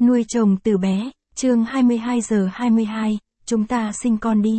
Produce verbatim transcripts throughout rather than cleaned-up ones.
Nuôi chồng từ bé, chương hai mươi hai giờ hai mươi hai, chúng ta sinh con đi.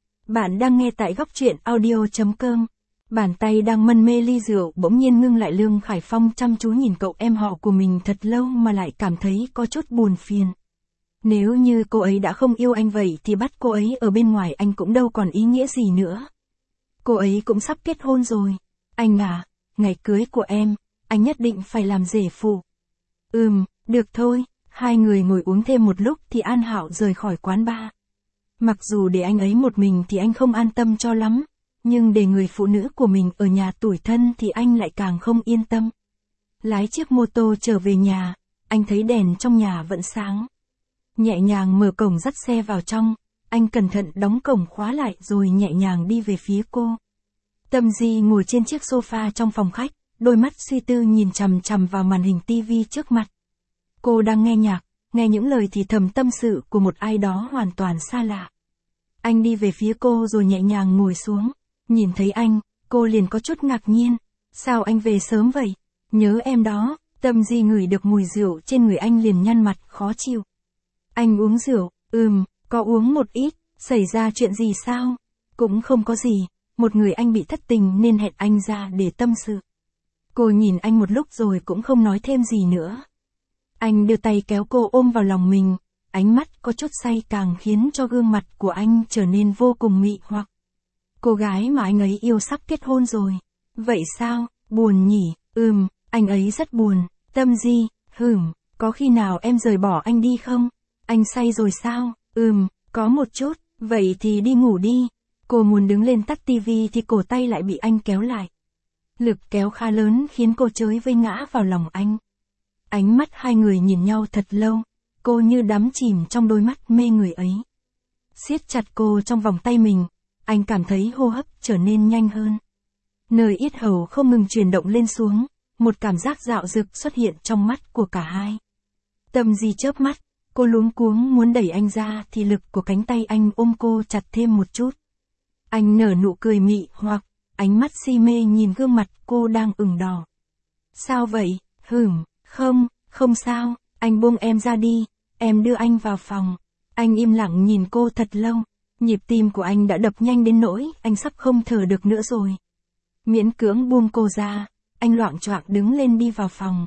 Bạn đang nghe tại góc truyện audio.com. Bàn tay đang mân mê ly rượu bỗng nhiên ngưng lại. Lương Khải Phong chăm chú nhìn cậu em họ của mình thật lâu mà lại cảm thấy có chút buồn phiền. Nếu như cô ấy đã không yêu anh vậy thì bắt cô ấy ở bên ngoài anh cũng đâu còn ý nghĩa gì nữa. Cô ấy cũng sắp kết hôn rồi. Anh à, ngày cưới của em, anh nhất định phải làm rể phụ. Ừm, được thôi. Hai người ngồi uống thêm một lúc thì An Hạo rời khỏi quán bar. Mặc dù để anh ấy một mình thì anh không an tâm cho lắm, nhưng để người phụ nữ của mình ở nhà tủi thân thì anh lại càng không yên tâm. Lái chiếc mô tô trở về nhà, anh thấy đèn trong nhà vẫn sáng. Nhẹ nhàng mở cổng dắt xe vào trong, anh cẩn thận đóng cổng khóa lại rồi nhẹ nhàng đi về phía cô. Tâm Di ngồi trên chiếc sofa trong phòng khách, đôi mắt suy tư nhìn chằm chằm vào màn hình tivi trước mặt. Cô đang nghe nhạc, nghe những lời thì thầm tâm sự của một ai đó hoàn toàn xa lạ. Anh đi về phía cô rồi nhẹ nhàng ngồi xuống. Nhìn thấy anh, cô liền có chút ngạc nhiên. Sao anh về sớm vậy? Nhớ em đó. Tâm Di ngửi được mùi rượu trên người anh liền nhăn mặt khó chịu. Anh uống rượu? Ừm, có uống một ít. Xảy ra chuyện gì sao? Cũng không có gì. Một người anh bị thất tình nên hẹn anh ra để tâm sự. Cô nhìn anh một lúc rồi cũng không nói thêm gì nữa. Anh đưa tay kéo cô ôm vào lòng mình, ánh mắt có chút say càng khiến cho gương mặt của anh trở nên vô cùng mị hoặc. Cô gái mà anh ấy yêu sắp kết hôn rồi. Vậy sao, buồn nhỉ? Ừm, anh ấy rất buồn. Tâm Di, hửm, có khi nào em rời bỏ anh đi không? Anh say rồi sao? Ừm, có một chút, vậy thì đi ngủ đi. Cô muốn đứng lên tắt tivi thì cổ tay lại bị anh kéo lại. Lực kéo khá lớn khiến cô chới với ngã vào lòng anh. Ánh mắt hai người nhìn nhau thật lâu, cô như đắm chìm trong đôi mắt mê người ấy. Siết chặt cô trong vòng tay mình, anh cảm thấy hô hấp trở nên nhanh hơn. Nơi yết hầu không ngừng chuyển động lên xuống, một cảm giác dạo dực xuất hiện trong mắt của cả hai. Tâm Di chớp mắt, cô luống cuống muốn đẩy anh ra thì lực của cánh tay anh ôm cô chặt thêm một chút. Anh nở nụ cười mị hoặc, ánh mắt si mê nhìn gương mặt cô đang ửng đỏ. Sao vậy? Hửm. Không, không sao, anh buông em ra đi, em đưa anh vào phòng. Anh im lặng nhìn cô thật lâu, nhịp tim của anh đã đập nhanh đến nỗi anh sắp không thở được nữa rồi. Miễn cưỡng buông cô ra, anh loạng choạng đứng lên đi vào phòng.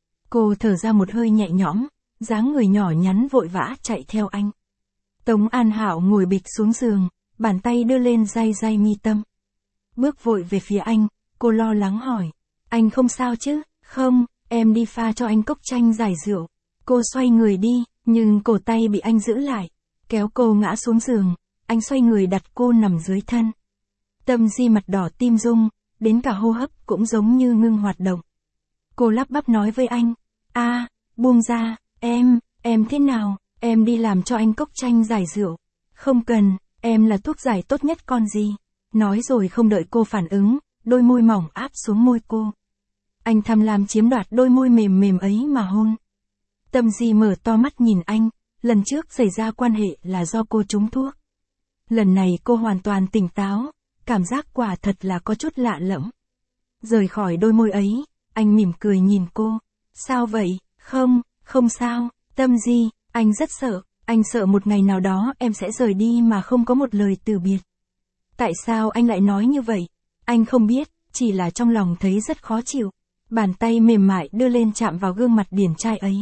Cô thở ra một hơi nhẹ nhõm, dáng người nhỏ nhắn vội vã chạy theo anh. Tống An Hạo ngồi bịch xuống giường, bàn tay đưa lên day day mi tâm. Bước vội về phía anh, cô lo lắng hỏi, anh không sao chứ? Không. Em đi pha cho anh cốc chanh giải rượu. Cô xoay người đi, nhưng cổ tay bị anh giữ lại, kéo cô ngã xuống giường, anh xoay người đặt cô nằm dưới thân. Tâm Di mặt đỏ tim rung, đến cả hô hấp cũng giống như ngưng hoạt động. Cô lắp bắp nói với anh, a, buông ra, em, em thế nào, em đi làm cho anh cốc chanh giải rượu. Không cần, em là thuốc giải tốt nhất con gì. Nói rồi không đợi cô phản ứng, đôi môi mỏng áp xuống môi cô. Anh tham lam chiếm đoạt đôi môi mềm mềm ấy mà hôn. Tâm Di mở to mắt nhìn anh, lần trước xảy ra quan hệ là do cô trúng thuốc. Lần này cô hoàn toàn tỉnh táo, cảm giác quả thật là có chút lạ lẫm. Rời khỏi đôi môi ấy, anh mỉm cười nhìn cô. Sao vậy? Không, không sao, Tâm Di, anh rất sợ, anh sợ một ngày nào đó em sẽ rời đi mà không có một lời từ biệt. Tại sao anh lại nói như vậy? Anh không biết, chỉ là trong lòng thấy rất khó chịu. Bàn tay mềm mại đưa lên chạm vào gương mặt điển trai ấy.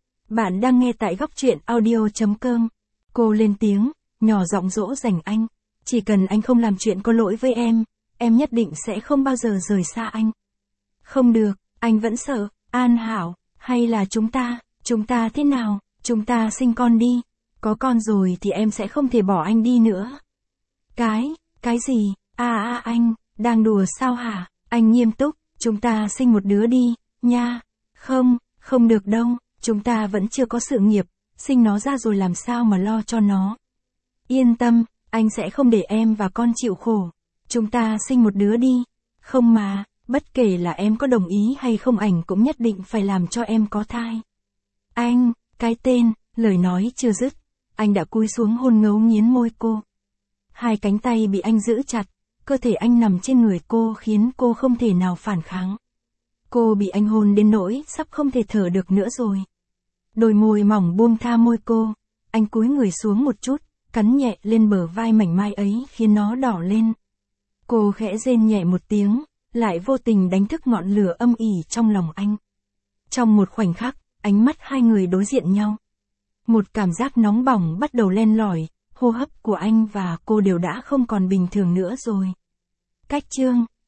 Bạn đang nghe tại góc truyện audio.com. Cô lên tiếng, nhỏ giọng dỗ dành anh. Chỉ cần anh không làm chuyện có lỗi với em, em nhất định sẽ không bao giờ rời xa anh. Không được, anh vẫn sợ. An Hạo, hay là chúng ta, chúng ta thế nào, chúng ta sinh con đi. Có con rồi thì em sẽ không thể bỏ anh đi nữa. Cái, cái gì? À à anh, đang đùa sao hả? Anh nghiêm túc. Chúng ta sinh một đứa đi, nha. Không, không được đâu, chúng ta vẫn chưa có sự nghiệp, sinh nó ra rồi làm sao mà lo cho nó. Yên tâm, anh sẽ không để em và con chịu khổ. Chúng ta sinh một đứa đi. Không mà, bất kể là em có đồng ý hay không ảnh cũng nhất định phải làm cho em có thai. Anh, cái tên, lời nói chưa dứt, anh đã cúi xuống hôn ngấu nghiến môi cô. Hai cánh tay bị anh giữ chặt. Cơ thể anh nằm trên người cô khiến cô không thể nào phản kháng. Cô bị anh hôn đến nỗi sắp không thể thở được nữa rồi. Đôi môi mỏng buông tha môi cô. Anh cúi người xuống một chút, cắn nhẹ lên bờ vai mảnh mai ấy khiến nó đỏ lên. Cô khẽ rên nhẹ một tiếng, lại vô tình đánh thức ngọn lửa âm ỉ trong lòng anh. Trong một khoảnh khắc, ánh mắt hai người đối diện nhau. Một cảm giác nóng bỏng bắt đầu len lỏi, hô hấp của anh và cô đều đã không còn bình thường nữa rồi. Cách chương